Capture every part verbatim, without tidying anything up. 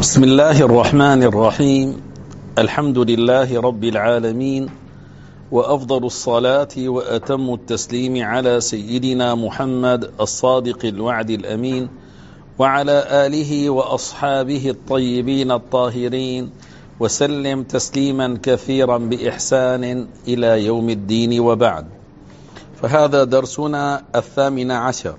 بسم الله الرحمن الرحيم. الحمد لله رب العالمين، وأفضل الصلاة وأتم التسليم على سيدنا محمد الصادق الوعد الأمين، وعلى آله وأصحابه الطيبين الطاهرين، وسلم تسليما كثيرا بإحسان إلى يوم الدين، وبعد. فهذا درسنا الثامن عشر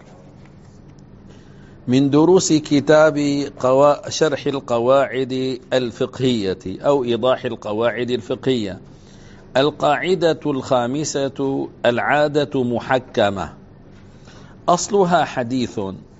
من دروس كتاب شرح القواعد الفقهية أو إيضاح القواعد الفقهية. القاعدة الخامسة: العادة محكمة. أصلها حديث: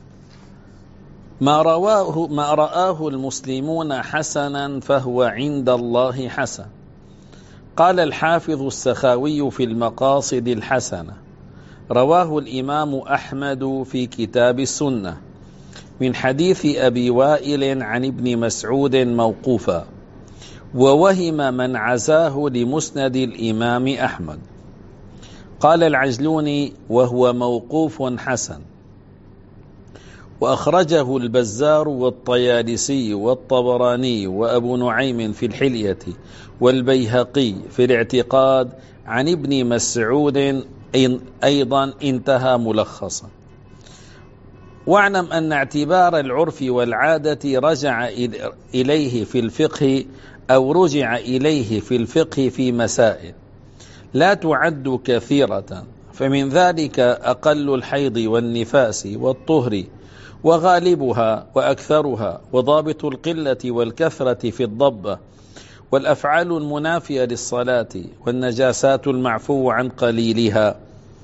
ما رواه ما رآه المسلمون حسنا فهو عند الله حسن. قال الحافظ السخاوي في المقاصد الحسنة: رواه الإمام أحمد في كتاب السنة من حديث أبي وائل عن ابن مسعود موقوفا، ووهم من عزاه لمسند الإمام أحمد. قال العجلوني: وهو موقوف حسن، وأخرجه البزار والطيالسي والطبراني وأبو نعيم في الحلية والبيهقي في الاعتقاد عن ابن مسعود أيضا. انتهى ملخصا. واعلم أن اعتبار العرف والعادة رجع إليه في الفقه أو رجع إليه في الفقه في مسائل لا تعد كثيرة، فمن ذلك أقل الحيض والنفاس والطهر، وغالبها وأكثرها، وضابط القلة والكثرة في الضبة، والأفعال المنافية للصلاة، والنجاسات المعفو عن قليلها،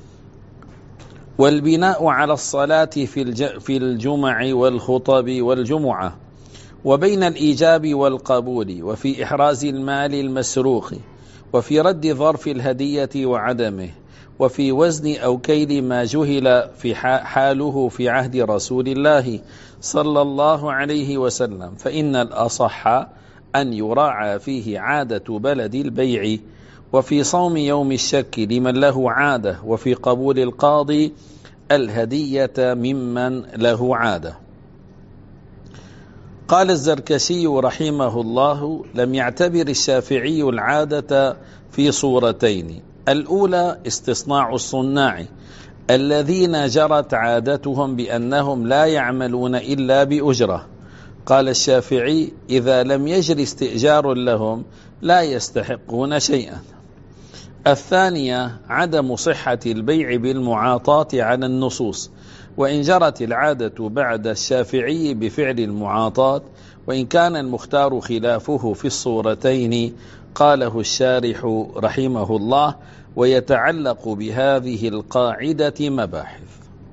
والبناء على الصلاة في الجمع والخطب والجمعة، وبين الإيجاب والقبول، وفي إحراز المال المسروق، وفي رد ظرف الهدية وعدمه، وفي وزن أو كيل ما جهل في حاله في عهد رسول الله صلى الله عليه وسلم، فإن الأصح أن يراعى فيه عادة بلد البيع، وفي صوم يوم الشك لمن له عادة، وفي قبول القاضي الهدية ممن له عادة. قال الزركشي رحمه الله: لم يعتبر الشافعي العادة في صورتين: الأولى استصناع الصناع الذين جرت عادتهم بأنهم لا يعملون إلا بأجرة. قال الشافعي: إذا لم يجر استئجار لهم لا يستحقون شيئا. الثانية عدم صحة البيع بالمعاطاة على النصوص، وإن جرت العادة بعد الشافعي بفعل المعاطاة، وإن كان المختار خلافه في الصورتين. قاله الشارح رحمه الله: ويتعلق بهذه القاعدة مباحث.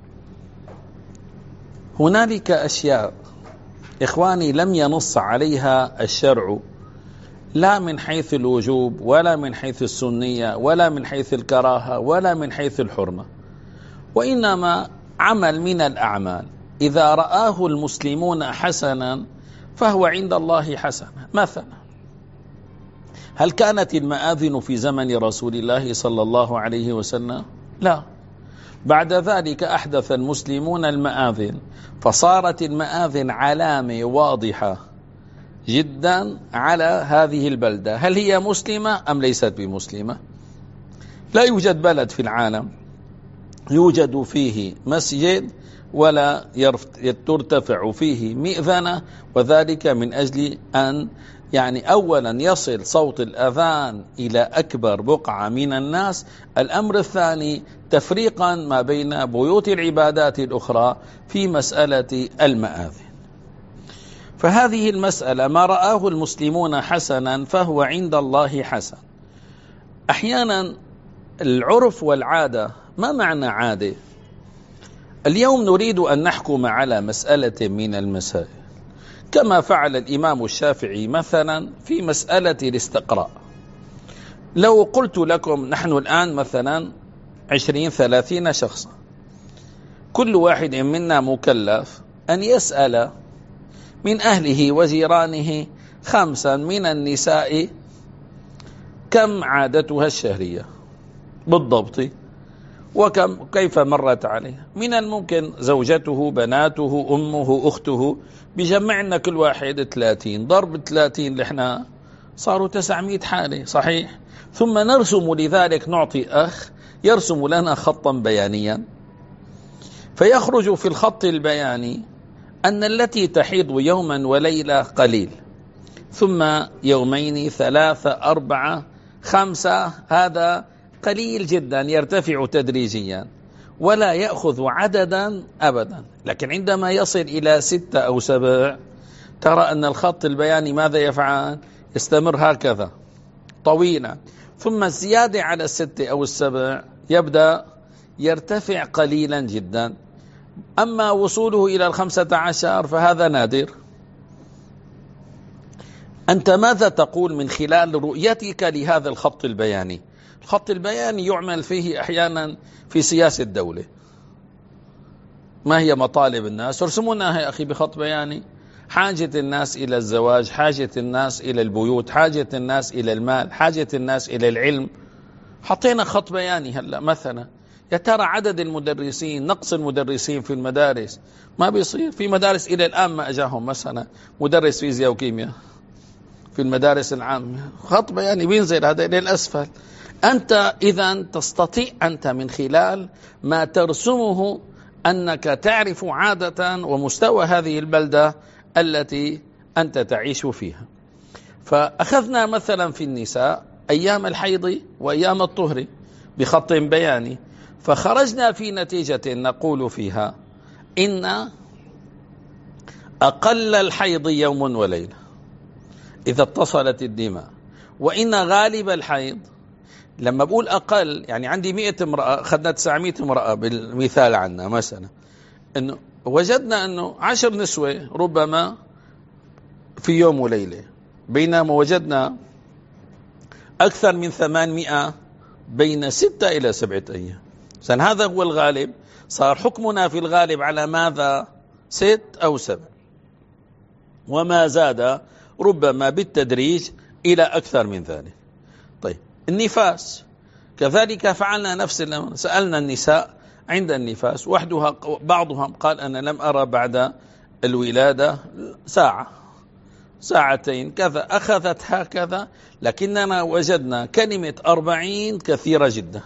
هنالك أشياء إخواني لم ينص عليها الشرع، لا من حيث الوجوب، ولا من حيث السنية، ولا من حيث الكراهة، ولا من حيث الحرمة، وإنما عمل من الأعمال إذا رآه المسلمون حسنا فهو عند الله حسنا. مثلا، هل كانت المآذن في زمن رسول الله صلى الله عليه وسلم؟ لا. بعد ذلك أحدث المسلمون المآذن، فصارت المآذن علامة واضحة جدا على هذه البلدة. هل هي مسلمة أم ليست بمسلمة؟ لا يوجد بلد في العالم يوجد فيه مسجد ولا ترتفع فيه مئذنة، وذلك من أجل أن يعني أولا يصل صوت الأذان إلى أكبر بقعة من الناس. الأمر الثاني تفريقا ما بين بيوت العبادات الأخرى في مسألة المآذن. فهذه المسألة ما رآه المسلمون حسنا فهو عند الله حسن. أحيانا العرف والعادة، ما معنى عادة؟ اليوم نريد أن نحكم على مسألة من المسائل كما فعل الإمام الشافعي مثلا في مسألة الاستقراء. لو قلت لكم نحن الآن مثلا عشرين ثلاثين شخصا، كل واحد منا مكلف أن يسأل من أهله وجيرانه خمسا من النساء كم عادتها الشهرية بالضبط، وكم كيف مرت عليه. من الممكن زوجته، بناته، أمه، أخته، بجمعنا كل واحد ثلاثين، ضرب ثلاثين لحنا صاروا تسعمائة حالة، صحيح؟ ثم نرسم لذلك، نعطي أخ يرسم لنا خطا بيانيا، فيخرج في الخط البياني أن التي تحيض يوما وليلة قليل، ثم يومين، ثلاثة، أربعة، خمسة، هذا قليل جدا يرتفع تدريجيا ولا يأخذ عددا أبدا. لكن عندما يصل إلى ستة أو سبع، ترى أن الخط البياني ماذا يفعل؟ يستمر هكذا طويلا، ثم الزيادة على الستة أو السبع يبدأ يرتفع قليلا جدا. أما وصوله إلى الخمسة عشر فهذا نادر. أنت ماذا تقول من خلال رؤيتك لهذا الخط البياني؟ الخط البياني يعمل فيه أحيانا في سياسة الدولة. ما هي مطالب الناس؟ ارسمونها يا أخي بخط بياني. حاجة الناس إلى الزواج، حاجة الناس إلى البيوت، حاجة الناس إلى المال، حاجة الناس إلى العلم. حطينا خط بياني هلأ مثلا، يا ترى عدد المدرسين، نقص المدرسين في المدارس ما بيصير. في مدارس إلى الآن ما أجاهم مثلا مدرس فيزياء وكيمياء في المدارس العامة، خط بياني بينزل هذا إلى الأسفل. أنت إذا تستطيع أنت من خلال ما ترسمه أنك تعرف عادة ومستوى هذه البلدة التي أنت تعيش فيها. فأخذنا مثلا في النساء أيام الحيض وأيام الطهر بخط بياني، فخرجنا في نتيجة نقول فيها إن أقل الحيض يوم وليلة إذا اتصلت الدماء، وإن غالب الحيض، لما بقول أقل يعني عندي مئة امرأة، أخذنا تسعمائة امرأة بالمثال عنا مثلا، إنه وجدنا أنه عشر نسوة ربما في يوم وليلة، بينما وجدنا أكثر من ثمانمائة بين ستة إلى سبعة أيام. إذن هذا هو الغالب. صار حكمنا في الغالب على ماذا؟ ست أو سبع، وما زاد ربما بالتدريج إلى أكثر من ذلك. طيب النفاس كذلك فعلنا نفس الأمر. سألنا النساء عند النفاس، وحدها بعضهم قال أنا لم أرى بعد الولادة ساعة ساعتين كذا، أخذت هكذا. لكننا وجدنا كلمة أربعين كثيرة جدا،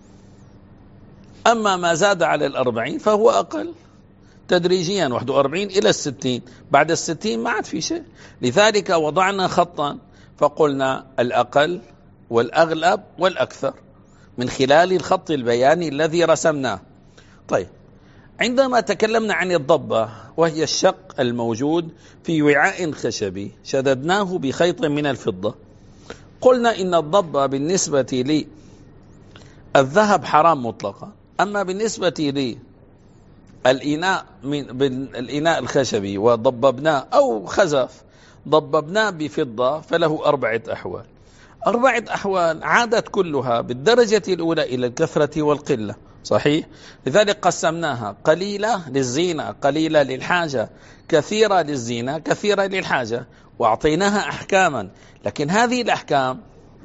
أما ما زاد على الأربعين فهو أقل تدريجيا، واحد وأربعين إلى الستين، بعد الستين ما عاد في شيء. لذلك وضعنا خطا فقلنا الأقل والأغلب والأكثر من خلال الخط البياني الذي رسمناه. طيب عندما تكلمنا عن الضبة، وهي الشق الموجود في وعاء خشبي شددناه بخيط من الفضة، قلنا إن الضبة بالنسبة لي الذهب حرام مطلقا، أما بالنسبة لي الإناء من الإناء الخشبي وضببناه أو خزف ضببناه بفضة فله أربعة أحوال. أربعة أحوال عادت كلها بالدرجة الأولى إلى الكثرة والقلة، صحيح؟ لذلك قسمناها قليلة للزينة، قليلة للحاجة، كثيرة للزينة، كثيرة للحاجة، وأعطيناها أحكاما. لكن هذه الأحكام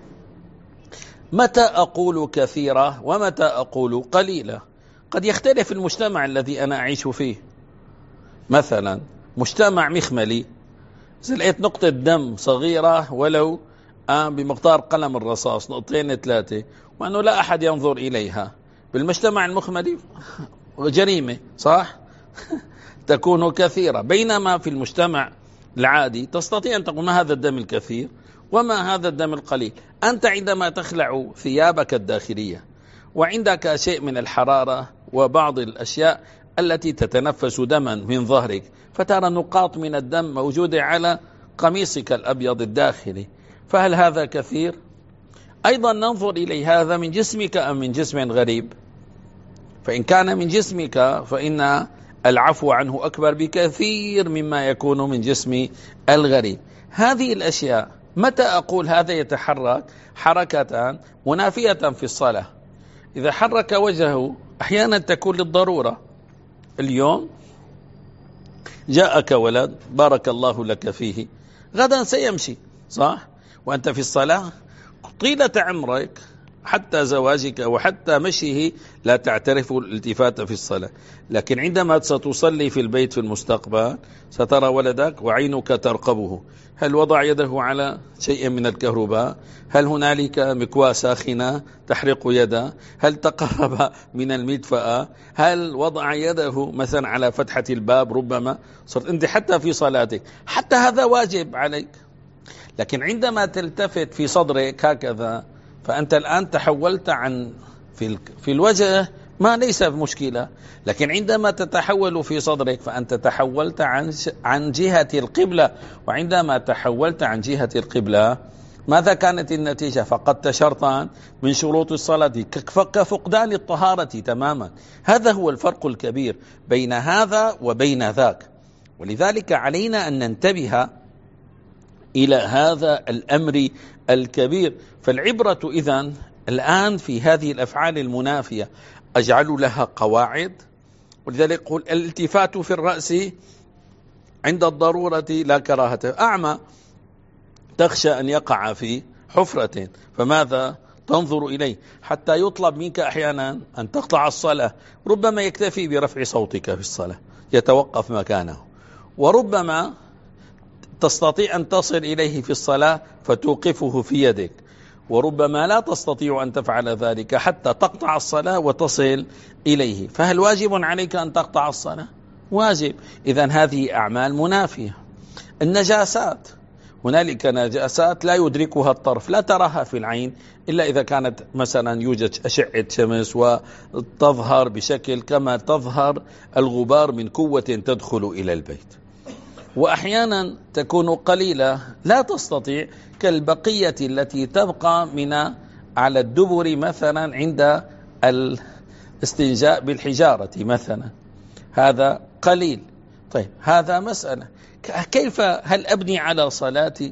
متى أقول كثيرة ومتى أقول قليلة قد يختلف المجتمع الذي أنا أعيش فيه. مثلا مجتمع مخملي، إذا لقيت نقطة دم صغيرة ولو آه بمقدار قلم الرصاص، نقطتين ثلاثة، وأنه لا أحد ينظر إليها، بالمجتمع المخملي جريمة، صح؟ تكون كثيرة. بينما في المجتمع العادي تستطيع أن تقول ما هذا الدم الكثير وما هذا الدم القليل. أنت عندما تخلع ثيابك الداخلية وعندك شيء من الحرارة وبعض الأشياء التي تتنفس دما من ظهرك، فترى نقاط من الدم موجودة على قميصك الأبيض الداخلي، فهل هذا كثير؟ أيضا ننظر إلي هذا من جسمك أم من جسم غريب؟ فإن كان من جسمك فإن العفو عنه أكبر بكثير مما يكون من جسم الغريب. هذه الأشياء متى أقول هذا يتحرك حركة منافية في الصلاة؟ إذا حرك وجهه أحيانا تكون للضرورة. اليوم جاءك ولد بارك الله لك فيه، غدا سيمشي، صح؟ وأنت في الصلاة طيلة عمرك حتى زواجك وحتى مشيه لا تعترف الالتفات في الصلاة. لكن عندما ستصلي في البيت في المستقبل سترى ولدك وعينك ترقبه، هل وضع يده على شيء من الكهرباء؟ هل هنالك مكواة ساخنة تحرق يده؟ هل تقرب من المدفأة؟ هل وضع يده مثلا على فتحة الباب؟ ربما صرت أنت حتى في صلاتك، حتى هذا واجب عليك. لكن عندما تلتفت في صدرك هكذا فأنت الآن تحولت عن في في الوجه ما ليس مشكلة، لكن عندما تتحول في صدرك فأنت تحولت عن عن جهة القبلة، وعندما تحولت عن جهة القبلة ماذا كانت النتيجة؟ فقدت شرطا من شروط الصلاة كفقدان الطهارة تماما. هذا هو الفرق الكبير بين هذا وبين ذاك، ولذلك علينا أن ننتبه إلى هذا الأمر الكبير. فالعبرة إذن الآن في هذه الأفعال المنافية أجعل لها قواعد، ولذلك يقول الالتفات في الرأس عند الضرورة لا كراهة. أعمى تخشى أن يقع في حفرة فماذا تنظر إليه؟ حتى يطلب منك أحيانا أن تقطع الصلاة، ربما يكتفي برفع صوتك في الصلاة يتوقف مكانه، وربما تستطيع أن تصل إليه في الصلاة فتوقفه في يدك، وربما لا تستطيع أن تفعل ذلك حتى تقطع الصلاة وتصل إليه. فهل واجب عليك أن تقطع الصلاة؟ واجب. إذن هذه أعمال منافية. النجاسات، هنالك نجاسات لا يدركها الطرف، لا تراها في العين إلا إذا كانت مثلا يوجد أشعة شمس وتظهر بشكل كما تظهر الغبار من قوة تدخل إلى البيت، وأحيانا تكون قليلة لا تستطيع كالبقية التي تبقى من على الدبر مثلا عند الاستنجاء بالحجارة مثلا، هذا قليل. طيب هذا مسألة، كيف هل أبني على صلاتي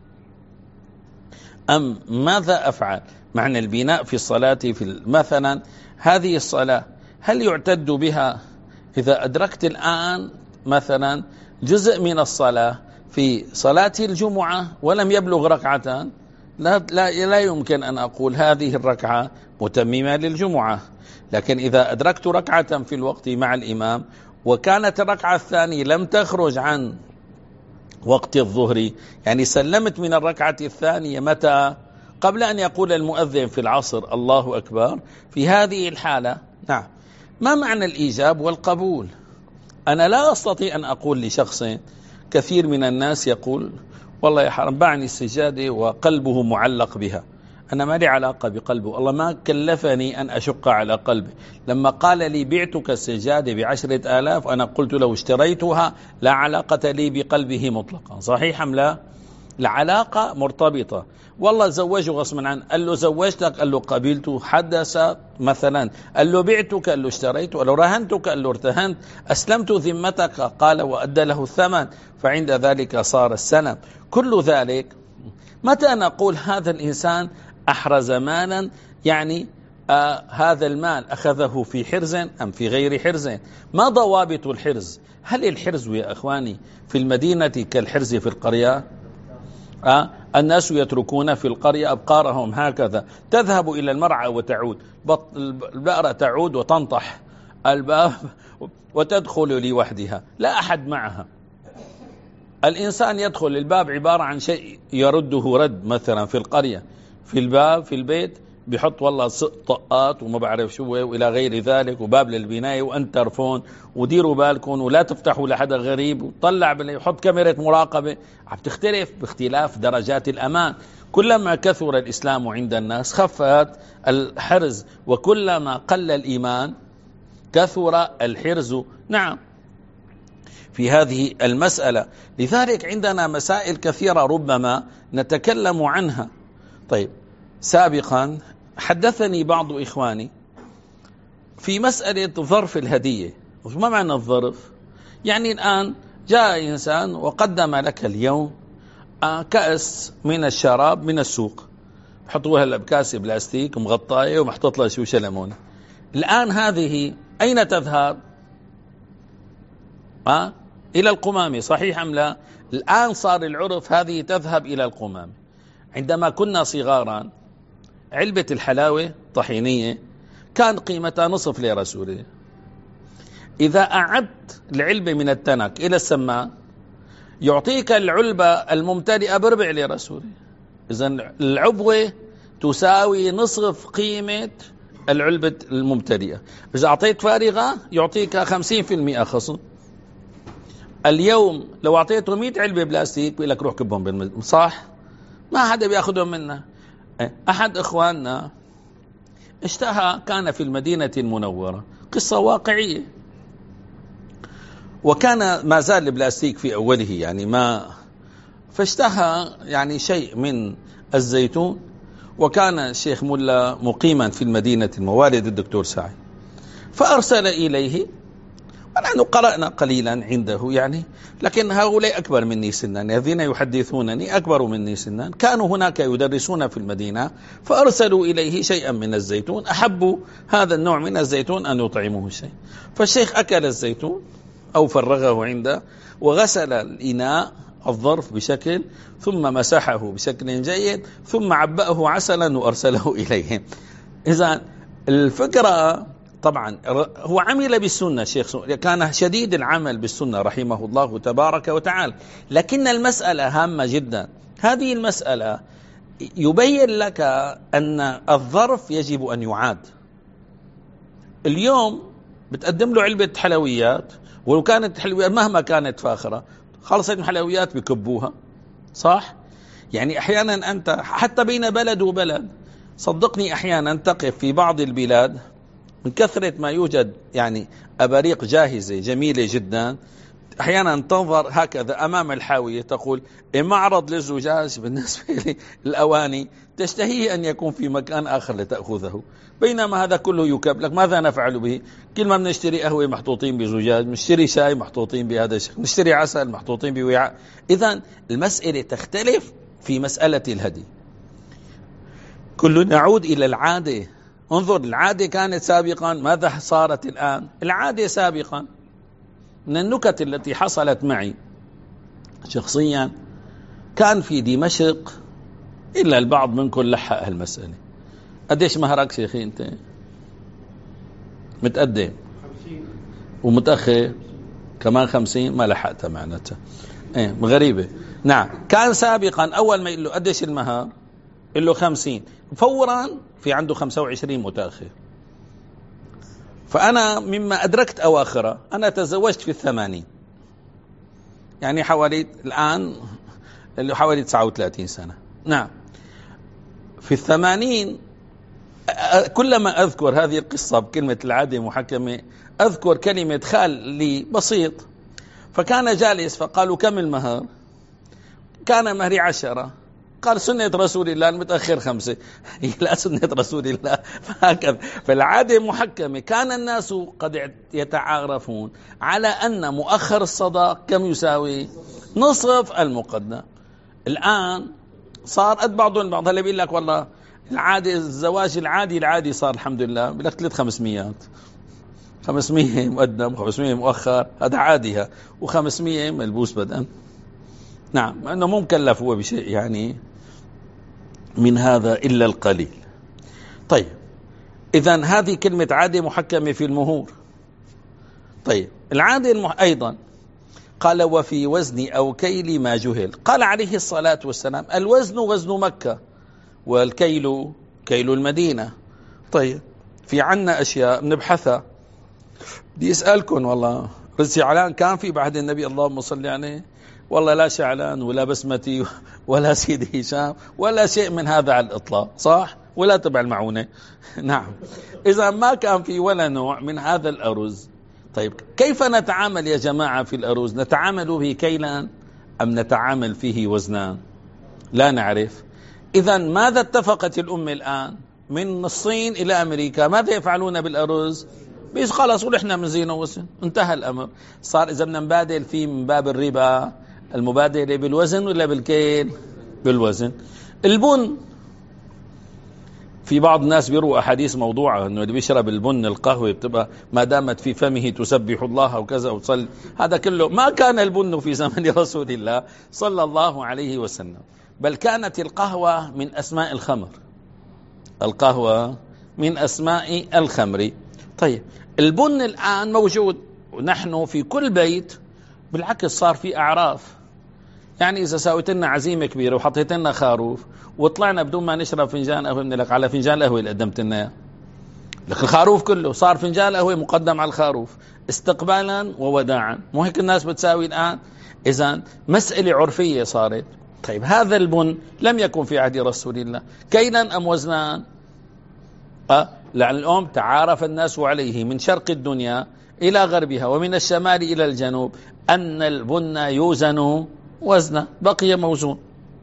أم ماذا أفعل؟ معنى البناء في الصلاة في مثلا هذه الصلاة هل يعتد بها إذا أدركت الآن مثلا جزء من الصلاة في صلاة الجمعة ولم يبلغ ركعتان؟ لا, لا, لا يمكن أن أقول هذه الركعة متممة للجمعة. لكن إذا أدركت ركعة في الوقت مع الإمام وكانت الركعة الثانية لم تخرج عن وقت الظهر، يعني سلمت من الركعة الثانية متى؟ قبل أن يقول المؤذن في العصر الله أكبر، في هذه الحالة نعم. ما معنى الإيجاب والقبول؟ أنا لا أستطيع أن أقول لشخص، كثير من الناس يقول والله يا حرام باعني السجادة وقلبه معلق بها، أنا ما لي علاقة بقلبه، الله ما كلفني أن أشق على قلبه. لما قال لي بعتك السجادة بعشرة آلاف أنا قلت له اشتريتها، لا علاقة لي بقلبه مطلقا. صحيح أم لا؟ العلاقة مرتبطة. والله زوجه غصبا عنه، قال له زوجتك، قال له قبلته، حدث مثلا قال له بعتك، قال له اشتريته، قال له رهنتك، قال له ارتهنت، أسلمت ذمتك، قال وأدى له الثمن، فعند ذلك صار السلم. كل ذلك متى نقول هذا الإنسان أحرز مالا، يعني آه هذا المال أخذه في حرز أم في غير حرز؟ ما ضوابط الحرز؟ هل الحرز يا أخواني في المدينة كالحرز في القرية؟ آه الناس يتركون في القرية أبقارهم هكذا، تذهب إلى المرعى وتعود، البقرة تعود وتنطح الباب وتدخل لوحدها لا أحد معها. الإنسان يدخل الباب عبارة عن شيء يرده رد مثلا في القرية، في الباب في البيت بيحط والله طقات وما بعرف شو وإلى غير ذلك، وباب للبناية وانترفون، وديروا بالكم ولا تفتحوا لحدا غريب، وطلع يحط كاميرا مراقبة. عم تختلف باختلاف درجات الأمان. كلما كثر الإسلام عند الناس خفت الحرز، وكلما قل الإيمان كثر الحرز. نعم في هذه المسألة. لذلك عندنا مسائل كثيرة ربما نتكلم عنها. طيب سابقا حدثني بعض إخواني في مسألة ظرف الهدية. ما معنى الظرف؟ يعني الآن جاء إنسان وقدم لك اليوم كأس من الشراب من السوق، حطوها هلا بكاسة بلاستيك مغطاية ومحطوط لها شو شلمونة. الآن هذه أين تذهب؟ أه؟ إلى القمامة، صحيح أم لا؟ الآن صار العرف هذه تذهب إلى القمامة. عندما كنا صغارا علبة الحلاوة طحينية كان قيمتها نصف ليرة سورية. إذا أعدت العلبة من التنك إلى السمان يعطيك العلبة الممتلئة بربع ليرة سورية. إذن العبوة تساوي نصف قيمة العلبة الممتلئة. إذا أعطيت فارغة يعطيك خمسين بالمئة خصم. اليوم لو أعطيته مئة علبة بلاستيك بيقول لك روح كبهم بالمزبلة، صح؟ ما حدا بياخدهم منا. أحد إخواننا اشتهى، كان في المدينة المنورة، قصة واقعية، وكان ما زال البلاستيك في أوله يعني ما، فاشتهى يعني شيء من الزيتون، وكان الشيخ ملا مقيما في المدينة الموالد الدكتور سعيد، فأرسل إليه، ونحن قرأنا قليلا عنده يعني، لكن هؤلاء أكبر مني سنا، الذين يحدثونني أكبر مني سنا، كانوا هناك يدرسون في المدينة، فأرسلوا إليه شيئا من الزيتون، أحبوا هذا النوع من الزيتون أن يطعموه شيء. فالشيخ أكل الزيتون أو فرغه عنده، وغسل الإناء الظرف بشكل، ثم مسحه بشكل جيد، ثم عبأه عسلا وأرسله إليهم. إذا الفكرة طبعا هو عمل بالسنة، شيخ كان شديد العمل بالسنة رحمه الله تبارك وتعالى، لكن المسألة هامة جدا. هذه المسألة يبين لك أن الظرف يجب أن يعاد. اليوم بتقدم له علبة حلويات، ولو كانت حلويات مهما كانت فاخرة، خلصت الحلويات بكبوها، صح؟ يعني أحيانا أنت حتى بين بلد وبلد، صدقني أحيانا تقف في بعض البلاد من كثرة ما يوجد يعني أباريق جاهزة جميلة جدا، أحيانا تنظر هكذا أمام الحاوية تقول معرض للزجاج بالنسبة للأواني، تشتهي أن يكون في مكان آخر لتأخذه، بينما هذا كله يكب لك. ماذا نفعل به؟ كل ما بنشتري قهوة محطوطين بزجاج، نشتري شاي محطوطين بهذا الشكل، نشتري عسل محطوطين بوعاء. إذن المسألة تختلف في مسألة الهدي. كل نعود إلى العادة. انظر، العادة كانت سابقا، ماذا صارت الآن؟ العادة سابقا. من النكت التي حصلت معي شخصيا، كان في دمشق، إلا البعض منكم لحق هالمسألة، قديش مهرك شيخي أنت؟ متقدم ومتأخر كمان خمسين، ما لحقتها معناتها، ايه غريبة. نعم، كان سابقا أول ما يقول له قديش المهر يقول له خمسين، فورا في عنده خمسة وعشرين متأخر. فأنا مما أدركت أواخره، أنا تزوجت في الثمانين، يعني حوالي الآن اللي حوالي تسعة وثلاثين سنة. نعم، في الثمانين كلما أذكر هذه القصة بكلمة العادة محكمة، أذكر كلمة خال لي بسيط، فكان جالس فقالوا كم المهر؟ كان مهري عشرة. قال سنة رسول الله المتأخر خمسة. لا سنة رسول الله، فهكذا. فالعادة محكمة. كان الناس قد يتعارفون على أن مؤخر الصداق كم يساوي؟ نصف المقدم. الآن صار قد بعضهم بعض. هلا بيقول لك والله العادة، الزواج العادي العادي صار الحمد لله بيقول لك ثلاث خمسميات، خمسمية مقدم وخمسمية مؤخر، هذا عاديها، وخمسمية ملبوس بدءا. نعم، أنه مو مكلف هو بشيء يعني من هذا إلا القليل. طيب، إذن هذه كلمة عادة محكمة في المهور. طيب، العادة المح... أيضا قال وفي وزن أو كيل ما جهل. قال عليه الصلاة والسلام الوزن وزن مكة، والكيل كيل المدينة. طيب، في عنا أشياء نبحثها. بدي أسألكم والله، الشعلان كان في بعد النبي اللهم صل عليه؟ والله لا شعلان ولا بسمتي ولا سيدي هشام ولا شيء من هذا على الإطلاق، صح؟ ولا تبع المعونة. نعم، إذا ما كان في ولا نوع من هذا الأرز. طيب، كيف نتعامل يا جماعة في الأرز؟ نتعامل به كيلا أم نتعامل فيه وزنا؟ لا نعرف. إذا ماذا اتفقت الأمة الآن من الصين إلى أمريكا؟ ماذا يفعلون بالأرز؟ بيس خلاص ونحن من زينه وزن، انتهى الأمر. صار إذا بدنا نبادل فيه من باب الربا، المبادلة بالوزن ولا بالكيل؟ بالوزن. البن، في بعض الناس بيروا أحاديث موضوعة أنه اللي بيشرب البن القهوة بتبقى ما دامت في فمه تسبح الله وكذا وتصلي. هذا كله ما كان البن في زمن رسول الله صلى الله عليه وسلم، بل كانت القهوة من أسماء الخمر. القهوة من أسماء الخمر. طيب البن الآن موجود ونحن في كل بيت، بالعكس صار في أعراف. يعني إذا سويت لنا عزيمة كبيرة وحطيت لنا خروف وطلعنا بدون ما نشرب فنجان قهوة، بنقول لك على فنجان القهوة اللي قدمت لنا، لك الخروف كله صار فنجان قهوة مقدم على الخروف استقبالا ووداعا. مو هيك الناس بتساوي الآن؟ إذن مسألة عرفية صارت. طيب هذا البن لم يكن في عهد رسول الله كيلا أم وزنان؟ أه؟ لأن اليوم تعارف الناس عليه من شرق الدنيا إلى غربها ومن الشمال إلى الجنوب أن البن يوزن وزنا، بقي موزون.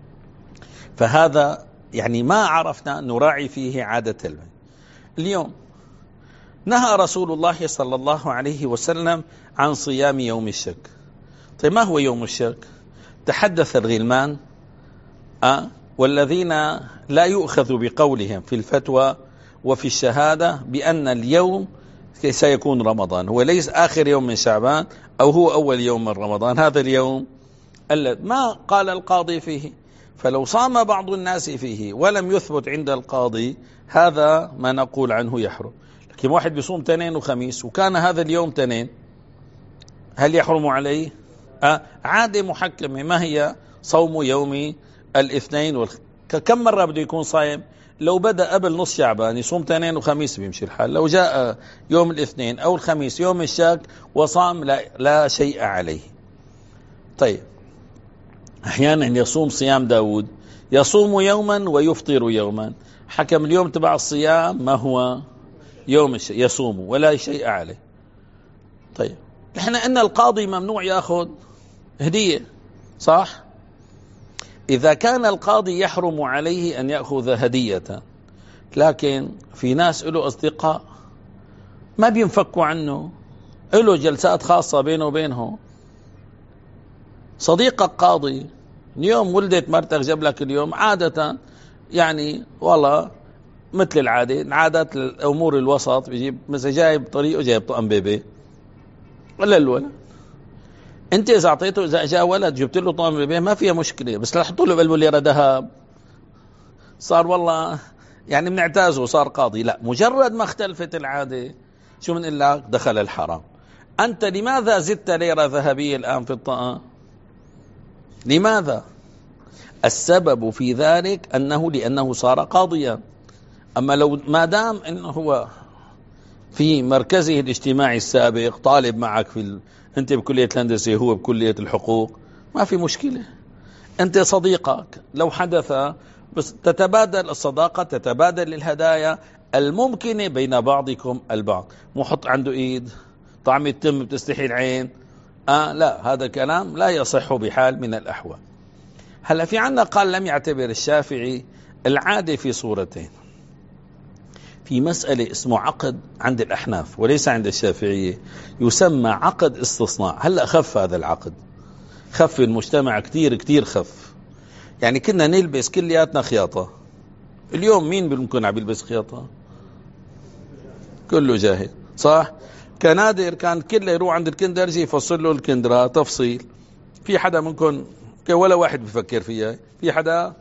فهذا يعني ما عرفنا نراعي فيه عادة البن. اليوم نهى رسول الله صلى الله عليه وسلم عن صيام يوم الشك. طيب ما هو يوم الشك؟ تحدث الغلمان أه؟ والذين لا يؤخذ بقولهم في الفتوى وفي الشهادة بأن اليوم سيكون رمضان، هو ليس آخر يوم من شعبان أو هو أول يوم من رمضان، هذا اليوم الذي ما قال القاضي فيه. فلو صام بعض الناس فيه ولم يثبت عند القاضي هذا ما نقول عنه يحرم. لكن واحد بيصوم تنين وخميس وكان هذا اليوم تنين، هل يحرم عليه؟ أه؟ عادة محكمة. ما هي صوم يوم الاثنين والخ... كم مرة بده يكون صايم؟ لو بدأ قبل نص شعبان يصوم تنين وخميس بيمشي الحال، لو جاء يوم الاثنين أو الخميس يوم الشك وصام لا, لا شيء عليه. طيب أحيانا يصوم صيام داود، يصوم يوما ويفطر يوما، حكم اليوم تبع الصيام ما هو يوم الشك، يصوم ولا شيء عليه. طيب احنا ان القاضي ممنوع ياخذ هدية، صح؟ إذا كان القاضي يحرم عليه أن يأخذ هدية، لكن في ناس له أصدقاء ما بينفكوا عنه، له جلسات خاصة بينه وبينه. صديقك قاضي، اليوم ولدت مرتك جاب لك اليوم، عادة يعني والله مثل العادة، عادات الأمور الوسط بيجيب مثلا جايب طريقه جايب طقم بيبي ولا الولد. انت اذا اعطيته، اذا جاء ولد جبت له طقم بيبي ما فيها مشكله، بس لا تحطوا له بقلبه ليره ذهب صار والله يعني بنعتازه صار قاضي. لا، مجرد ما اختلفت العاده شو بنقول لك؟ دخل الحرام. انت لماذا زدت ليره ذهبيه الان في الطقم؟ لماذا؟ السبب في ذلك انه لانه صار قاضيا. اما لو ما دام انه هو في مركزه الاجتماعي السابق طالب معك في ال... انت بكلية الهندسة هو بكلية الحقوق، ما في مشكلة. انت صديقك لو حدث، بس تتبادل الصداقة، تتبادل الهدايا الممكنة بين بعضكم البعض. مو حط عنده ايد طعم التم بتستحي العين، آه لا، هذا كلام لا يصح بحال من الأحوال. هلا في عنا قال لم يعتبر الشافعي العادة في صورتين. في مسألة اسمه عقد عند الأحناف وليس عند الشافعية، يسمى عقد استصناع. هلأ خف هذا العقد، خف المجتمع كتير كتير خف. يعني كنا نلبس كلياتنا خياطة، اليوم مين ممكن عم يلبس خياطة؟ كله جاهل، صح؟ كنادر كان كله يروح عند الكندرجي يفصل له الكندرة تفصيل. في حدا منكم ولا واحد بفكر فيها؟ في حدا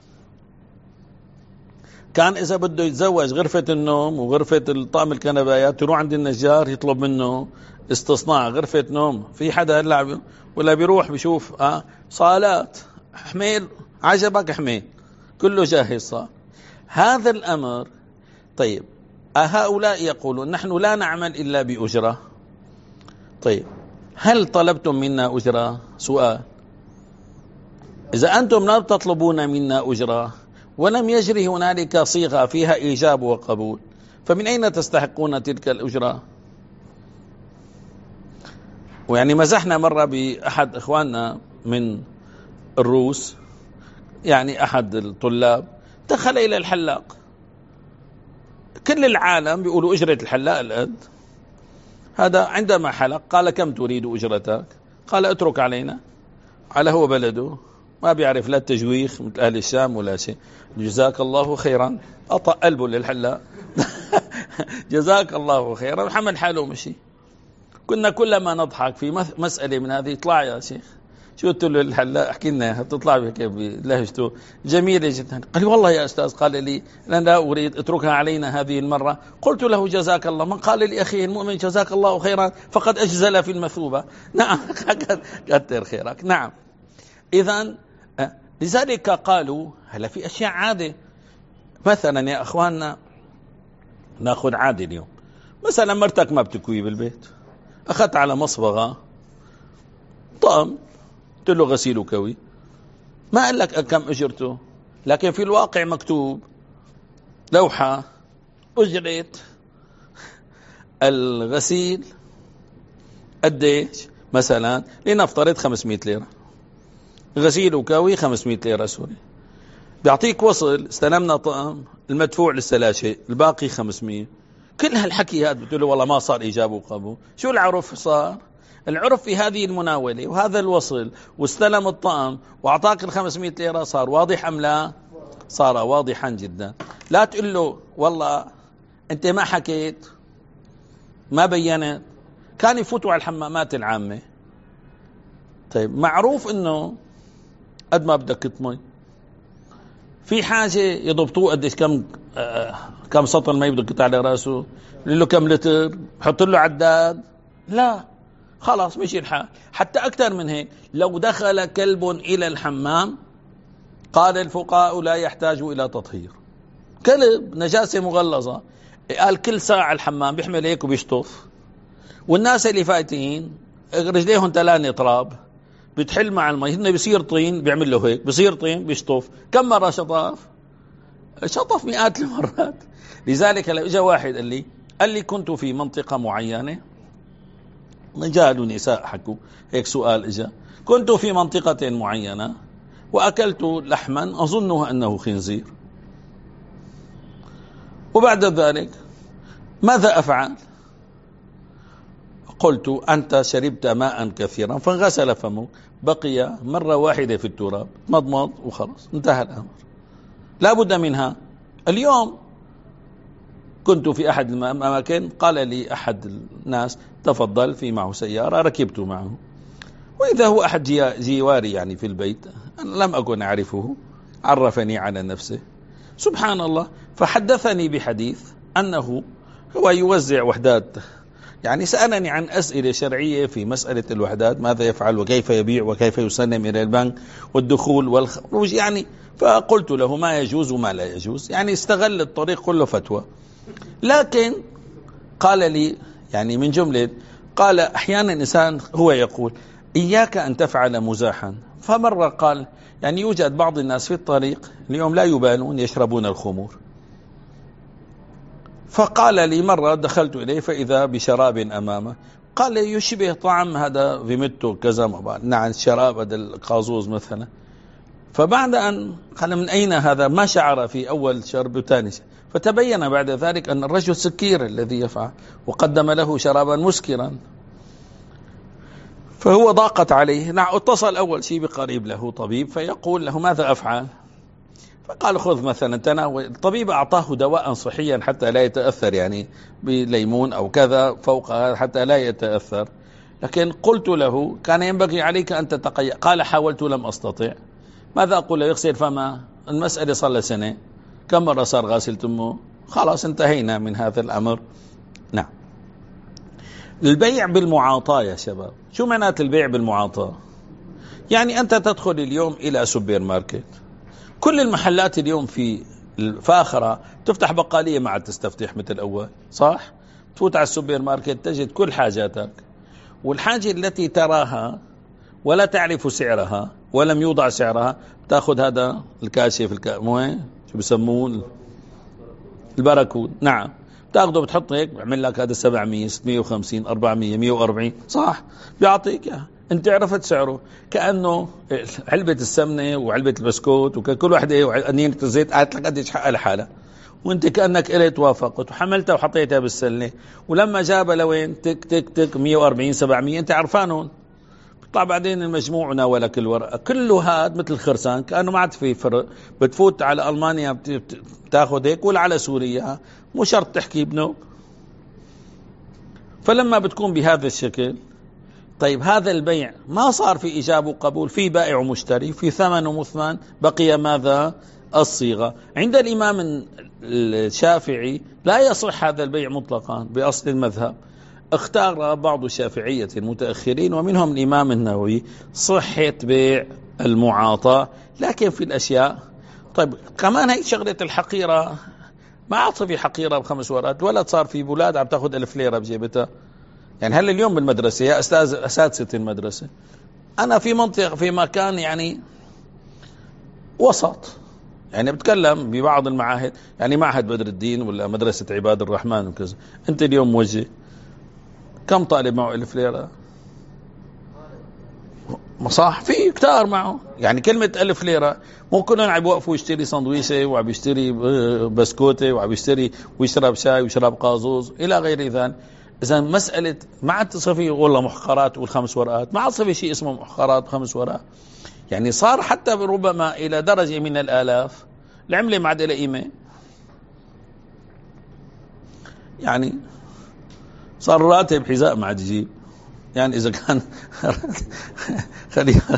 كان إذا بده يتزوج غرفة النوم وغرفة الطقم الكنبايات يروح عند النجار يطلب منه استصناع غرفة نوم؟ في حدا هلا ولا بيروح بيشوف آه صالات حميل عجبك حميل كله جاهز صار هذا الأمر. طيب هؤلاء يقولون نحن لا نعمل إلا بأجرة. طيب هل طلبتم منا أجرة؟ سؤال. إذا أنتم لا تطلبون منا أجرة ولم يجري هنالك صيغة فيها إيجاب وقبول، فمن أين تستحقون تلك الأجرة؟ ويعني مزحنا مرة بأحد إخواننا من الروس، يعني أحد الطلاب دخل إلى الحلاق، كل العالم بيقولوا أجرة الحلاق القد، هذا عندما حلق قال كم تريد أجرتك؟ قال اترك علينا، على هو بلده ما بيعرف لا التجويخ مثل أهل الشام ولا شيء. جزاك الله خيرا، أطأ قلبه للحلاق جزاك الله خيرا، حمل حاله ومشي. كنا كلما نضحك في مسألة من هذه، اطلع يا شيخ شو قلت له هلا احكي لنا تطلع بك بلهجته جميله جدا. قال لي والله يا استاذ، قال لي انا لا اريد اتركها علينا هذه المره. قلت له جزاك الله. من قال لاخيه المؤمن جزاك الله خيرا فقد اجزل في المثوبه. نعم كثر خيرك. نعم اذا لذلك قالوا هلا في اشياء عاده. مثلا يا اخواننا ناخذ عاده اليوم، مثلا مرتك ما بتكوي بالبيت، اخذت على مصبغه طقم قلت له غسيل وكوي، ما قال لك كم اجرته، لكن في الواقع مكتوب لوحه اجره الغسيل قديش، مثلا لنفترض خمسمائة ليره، غسيل وكوي خمسمائة ليره سوري. بيعطيك وصل استلمنا طقم المدفوع للسلاشة الباقي خمسمائة. كل هالحكي هذا بتقول له والله ما صار إيجاب وقبول. شو العرف صار؟ العرف في هذه المناولة وهذا الوصل واستلم الطقم وأعطاك الخمسمائة ليرة، صار واضح أم لا؟ صار واضحا جدا. لا تقول له والله أنت ما حكيت ما بينت. كان يفوتوا على الحمامات العامة، طيب معروف إنه قد ما بدك تمي، في حاجة يضبطوه قديش كم آه كم سطر ما يبدو قطع على راسه، يقول له كم لتر، حط له عداد. لا خلاص مشي الحال. حتى أكثر من هيك، لو دخل كلب إلى الحمام قال الفقهاء لا يحتاج إلى تطهير. كلب نجاسة مغلظة، قال كل ساعة الحمام بيحمل هيك وبيشطف، والناس اللي فايتين رجليهم تلاني تراب بتحل مع المي، هن بيصير طين بيعمل له هيك، بيصير طين بيشطف. كم مرة شطف؟ شطف مئات المرات. لذلك لو اجى واحد قال لي قال لي كنت في منطقة معينة، رجال ونساء حكوا هيك سؤال اجى، كنت في منطقة معينة وأكلت لحما أظنه أنه خنزير، وبعد ذلك ماذا أفعل؟ قلت أنت شربت ماء كثيرا فانغسل فمك، بقي مرة واحدة في التراب، مضمض وخلص انتهى الأمر، لا بد منها. اليوم كنت في أحد الأماكن، قال لي أحد الناس تفضل، في معه سيارة، ركبت معه، وإذا هو أحد جواري يعني في البيت، أنا لم أكن أعرفه، عرفني على نفسه سبحان الله، فحدثني بحديث أنه هو يوزع وحدات، يعني سألني عن أسئلة شرعية في مسألة الوحدات، ماذا يفعل وكيف يبيع وكيف يسلم إلى البنك والدخول والخروج يعني. فقلت له ما يجوز وما لا يجوز، يعني استغل الطريق كله فتوى. لكن قال لي يعني من جملة، قال أحيانا الإنسان هو يقول إياك أن تفعل مزاحا، فمرة قال يعني يوجد بعض الناس في الطريق اليوم لا يبالون يشربون الخمور، فقال لي مرة دخلت إليه فإذا بشراب أمامه، قال لي يشبه طعم هذا فيمتو كذا، نعم شراب هذا القازوز مثلا. فبعد أن قال من أين هذا، ما شعر في أول شرب وثاني، فتبين بعد ذلك أن الرجل سكير الذي يفعل، وقدم له شرابا مسكرا، فهو ضاقت عليه. نعم اتصل أول شيء بقريب له طبيب فيقول له ماذا أفعل، فقال خذ مثلا تناول. الطبيب أعطاه دواء صحيا حتى لا يتأثر، يعني بليمون أو كذا فوق هذا حتى لا يتأثر، لكن قلت له كان ينبغي عليك أن تتقيأ. قال حاولت لم أستطع. ماذا أقول له؟ يغسل فما، المسألة صار له سنة، كم مرة صار غاسل تمه، خلاص انتهينا من هذا الأمر. نعم. البيع بالمعاطاة يا شباب، شو معنات البيع بالمعاطاة؟ يعني أنت تدخل اليوم إلى سوبر ماركت، كل المحلات اليوم في الفاخرة تفتح بقالية ما عاد تستفتح مثل أول، صح؟ تفوت على السوبر ماركت تجد كل حاجاتك، والحاجة التي تراها ولا تعرف سعرها ولم يوضع سعرها تأخذ هذا الكاشف الكا... مو شو بسموه الباركود، نعم تاخذه بتحط هيك بيعمل لك هذا سبعمية ستمية وخمسين أربعمية مية وأربعين، صح؟ بيعطيك اياه، انت عرفت سعره، كأنه علبة السمنة وعلبة البسكوت وكل واحدة وأنينة الزيت قالت لك قديش حقها لحالها، وانت كأنك قلت وافقت وحملتها وحطيتها بالسلة، ولما جابها لوين تك تك تك مية وأربعين سبعمية انت عرفانهم، بيطلع بعدين المجموع ناولك الورقة كله هاد مثل الخرسان، كأنه ما عاد في فرق. بتفوت على ألمانيا بتاخذ هيك، ولا على سوريا مو شرط تحكي ابنه. فلما بتكون بهذا الشكل، طيب هذا البيع ما صار في إيجاب وقبول، في بائع ومشتري، في ثمن ومثمن، بقي ماذا؟ الصيغة. عند الإمام الشافعي لا يصح هذا البيع مطلقا بأصل المذهب. اختار بعض الشافعية المتأخرين ومنهم الإمام النووي صحة بيع المعاطاة، لكن في الأشياء. طيب كمان هي شغلة الحقيرة، ما عاد في حقيرة بخمس ورقات، ولا صار في بلاد عم تاخذ ألف ليرة بجيبتها. يعني هل اليوم بالمدرسة يا أستاذ أساتذة المدرسة، أنا في منطقة في مكان يعني وسط، يعني بتكلم ببعض المعاهد، يعني معهد بدر الدين ولا مدرسة عباد الرحمن وكذا، أنت اليوم موجه كم طالب معه ألف ليرة؟ صح، في كتار معه. يعني كلمة ألف ليرة مو كلهم عم يوقفوا يشتري سندويشة وعم يشتري بسكوتة وعم يشتري ويشرب شاي ويشرب قازوز إلى غير ذلك. إذا مسألة ما عاد تصفي والله محقرات والخمس ورقات، ما عاد تصفي شيء اسمه محقرات وخمس ورقات. يعني صار حتى ربما إلى درجة من الآلاف العملة ما عاد لها قيمة. يعني صار راتب حذاء ما عاد يجيب، يعني إذا كان خليها.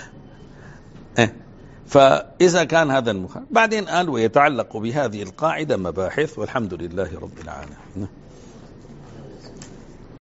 فإذا كان هذا المخالف بعدين قال ويتعلق بهذه القاعدة مباحث، والحمد لله رب العالمين.